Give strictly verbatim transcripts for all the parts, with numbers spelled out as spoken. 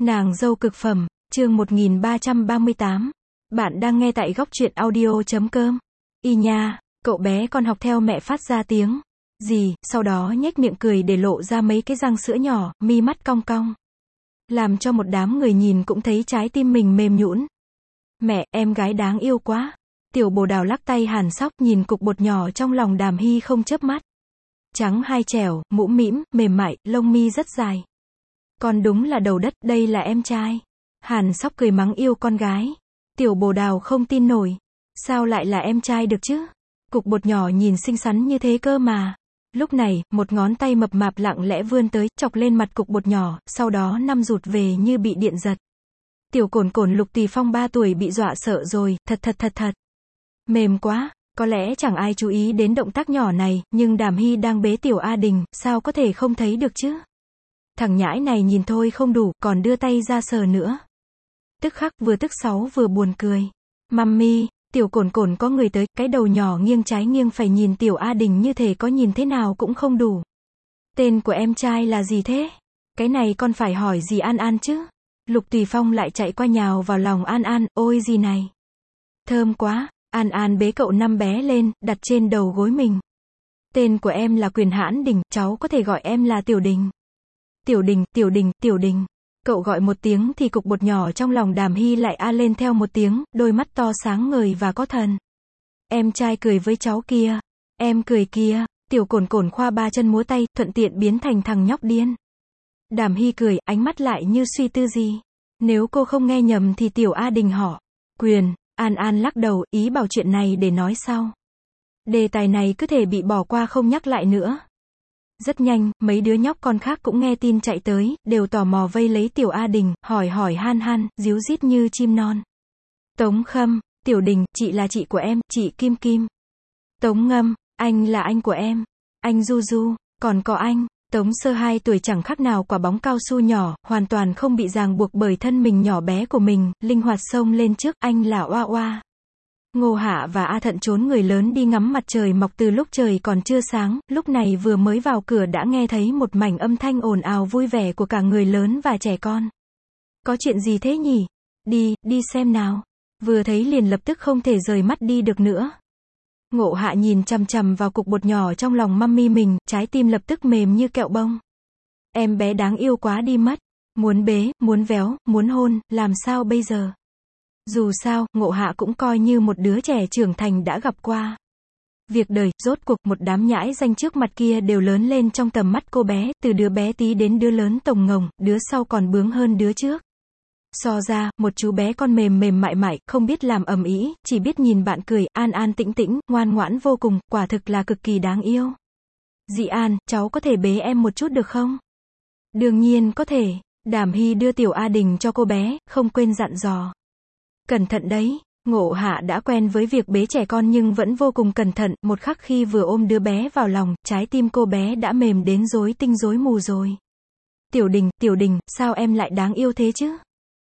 Nàng dâu cực phẩm, chương một nghìn ba trăm ba mươi tám. Bạn đang nghe tại góc truyện audio chấm com. Y nha, cậu bé con học theo mẹ phát ra tiếng gì, sau đó nhếch miệng cười để lộ ra mấy cái răng sữa nhỏ, mi mắt cong cong. Làm cho một đám người nhìn cũng thấy trái tim mình mềm nhũn. Mẹ, em gái đáng yêu quá. Tiểu bồ đào lắc tay hàn sóc nhìn cục bột nhỏ trong lòng Đàm Hy không chớp mắt. Trắng hai trẻo, mũm mĩm, mềm mại, lông mi rất dài. Con đúng là đầu đất, đây là em trai. Hàn Sóc cười mắng yêu con gái. Tiểu bồ đào không tin nổi. Sao lại là em trai được chứ? Cục bột nhỏ nhìn xinh xắn như thế cơ mà. Lúc này, một ngón tay mập mạp lặng lẽ vươn tới, chọc lên mặt cục bột nhỏ, sau đó năm rụt về như bị điện giật. Tiểu cồn cồn Lục Tì Phong ba tuổi bị dọa sợ rồi, thật thật thật thật. Mềm quá. Có lẽ chẳng ai chú ý đến động tác nhỏ này, nhưng Đàm Hy đang bế Tiểu A Đình, sao có thể không thấy được chứ? Thằng nhãi này nhìn thôi không đủ, còn đưa tay ra sờ nữa. Tức khắc vừa tức sáu vừa buồn cười. Mummy, Tiểu cồn cồn có người tới, cái đầu nhỏ nghiêng trái nghiêng phải nhìn Tiểu A Đình như thể có nhìn thế nào cũng không đủ. Tên của em trai là gì thế? Cái này con phải hỏi gì An An chứ? Lục Tùy Phong lại chạy qua nhào vào lòng An An, ôi gì này? Thơm quá. An An bế cậu năm bé lên, đặt trên đầu gối mình. Tên của em là Quyền Hãn Đình, cháu có thể gọi em là Tiểu Đình. Tiểu Đình, Tiểu Đình, Tiểu Đình. Cậu gọi một tiếng thì cục bột nhỏ trong lòng Đàm Hy lại a lên theo một tiếng, đôi mắt to sáng ngời và có thần. Em trai cười với cháu kia. Em cười kia. Tiểu cồn cồn khoa ba chân múa tay, thuận tiện biến thành thằng nhóc điên. Đàm Hy cười, ánh mắt lại như suy tư gì. Nếu cô không nghe nhầm thì Tiểu A Đình họ Quyền. An An lắc đầu, ý bảo chuyện này để nói sau. Đề tài này cứ thể bị bỏ qua không nhắc lại nữa. Rất nhanh, mấy đứa nhóc con khác cũng nghe tin chạy tới, đều tò mò vây lấy Tiểu A Đình, hỏi hỏi han han, díu dít như chim non. Tống Khâm, Tiểu Đình, chị là chị của em, chị Kim Kim. Tống Ngâm, anh là anh của em. Anh Du Du, còn có anh. Tống Sơ hai tuổi chẳng khác nào quả bóng cao su nhỏ, hoàn toàn không bị ràng buộc bởi thân mình nhỏ bé của mình, linh hoạt xông lên trước, anh là Oa Oa. Ngô Hạ và A Thận trốn người lớn đi ngắm mặt trời mọc từ lúc trời còn chưa sáng, lúc này vừa mới vào cửa đã nghe thấy một mảnh âm thanh ồn ào vui vẻ của cả người lớn và trẻ con. Có chuyện gì thế nhỉ? Đi, đi xem nào. Vừa thấy liền lập tức không thể rời mắt đi được nữa. Ngộ Hạ nhìn chằm chằm vào cục bột nhỏ trong lòng mummy mình, trái tim lập tức mềm như kẹo bông. Em bé đáng yêu quá đi mất. Muốn bế, muốn véo, muốn hôn, làm sao bây giờ? Dù sao, Ngộ Hạ cũng coi như một đứa trẻ trưởng thành đã gặp qua. Việc đời, rốt cuộc, một đám nhãi danh trước mặt kia đều lớn lên trong tầm mắt cô bé, từ đứa bé tí đến đứa lớn tổng ngồng, đứa sau còn bướng hơn đứa trước. So ra, một chú bé con mềm mềm mại mại, không biết làm ầm ĩ, chỉ biết nhìn bạn cười, an an tĩnh tĩnh, ngoan ngoãn vô cùng, quả thực là cực kỳ đáng yêu. Dị An, cháu có thể bế em một chút được không? Đương nhiên có thể. Đàm Hy đưa Tiểu A Đình cho cô bé, không quên dặn dò. Cẩn thận đấy. Ngộ Hạ đã quen với việc bế trẻ con nhưng vẫn vô cùng cẩn thận, một khắc khi vừa ôm đứa bé vào lòng, trái tim cô bé đã mềm đến rối tinh rối mù rồi. Tiểu Đình, Tiểu Đình, sao em lại đáng yêu thế chứ?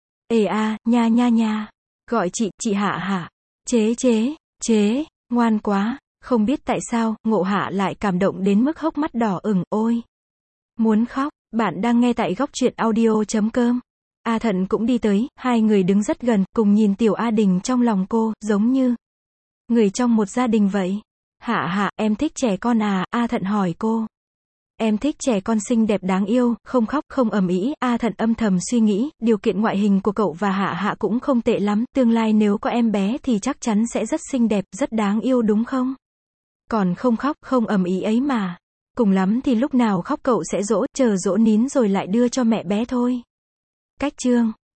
Ê a, nha nha nha. Gọi chị, chị Hạ hả? Chế chế, chế, ngoan quá. Không biết tại sao, Ngộ Hạ lại cảm động đến mức hốc mắt đỏ ửng, ôi. Muốn khóc. Bạn đang nghe tại góc truyện audio chấm com. A Thận cũng đi tới, hai người đứng rất gần, cùng nhìn Tiểu A Đình trong lòng cô, giống như người trong một gia đình vậy. Hạ Hạ, em thích trẻ con à? A Thận hỏi cô. Em thích trẻ con xinh đẹp đáng yêu, không khóc, không ầm ĩ. A Thận âm thầm suy nghĩ, điều kiện ngoại hình của cậu và Hạ Hạ cũng không tệ lắm, tương lai nếu có em bé thì chắc chắn sẽ rất xinh đẹp, rất đáng yêu đúng không? Còn không khóc, không ầm ĩ ấy mà. Cùng lắm thì lúc nào khóc cậu sẽ dỗ, chờ dỗ nín rồi lại đưa cho mẹ bé thôi. Cách chương